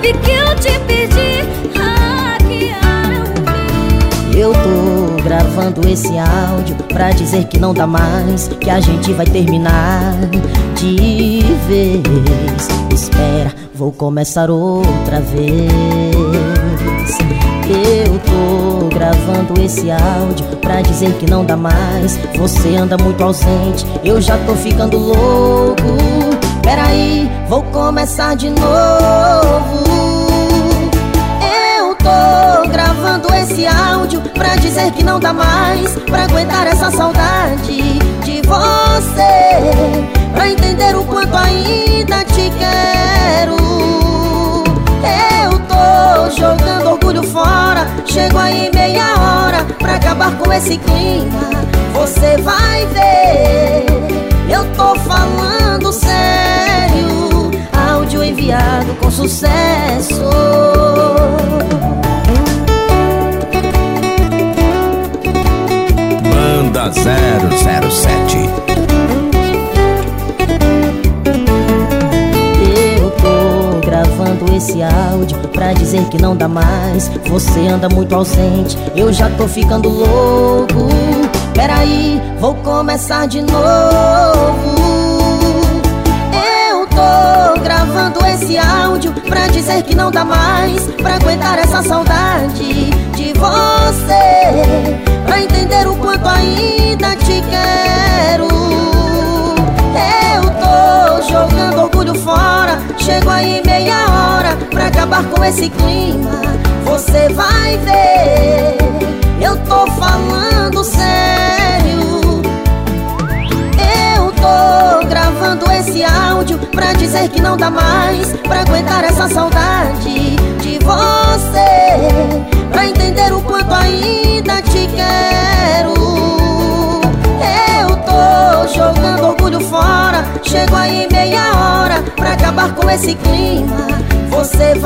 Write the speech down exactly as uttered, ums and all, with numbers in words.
sabe que eu te pedi. Ah, que hora ouvir. Eu tô gravando esse áudio pra dizer que não dá mais, que a gente vai terminar de vez. Espera, vou começar outra vez. Eu tô gravando esse áudio pra dizer que não dá mais. Você anda muito ausente, eu já tô ficando louco. Peraí, vou começar de novo. Eu tô gravando esse áudio pra dizer que não dá mais pra aguentar essa saudade de você, pra entender o quanto ainda te quero. Eu tô jogando orgulho fora, chego aí meia hora pra acabar com esse clima. Você vai ver, eu tô falando sério. Áudio enviado com sucesso. Banda zero zero sete. Eu tô gravando esse áudio pra dizer que não dá mais. Você anda muito ausente, eu já tô ficando louco. Peraí, vou começar de novo. Eu tô gravando esse áudio pra dizer que não dá mais pra aguentar essa saudade de você, pra entender o quanto ainda te quero. Eu tô jogando orgulho fora, chego aí meia hora pra acabar com esse clima. Você vai ver, eu tô falando sério. Eu tô gravando esse áudio pra dizer que não dá mais pra aguentar essa saudade de você, pra entender o quanto ainda te quero. Eu tô jogando orgulho fora, chego aí meia hora pra acabar com esse clima. Você vai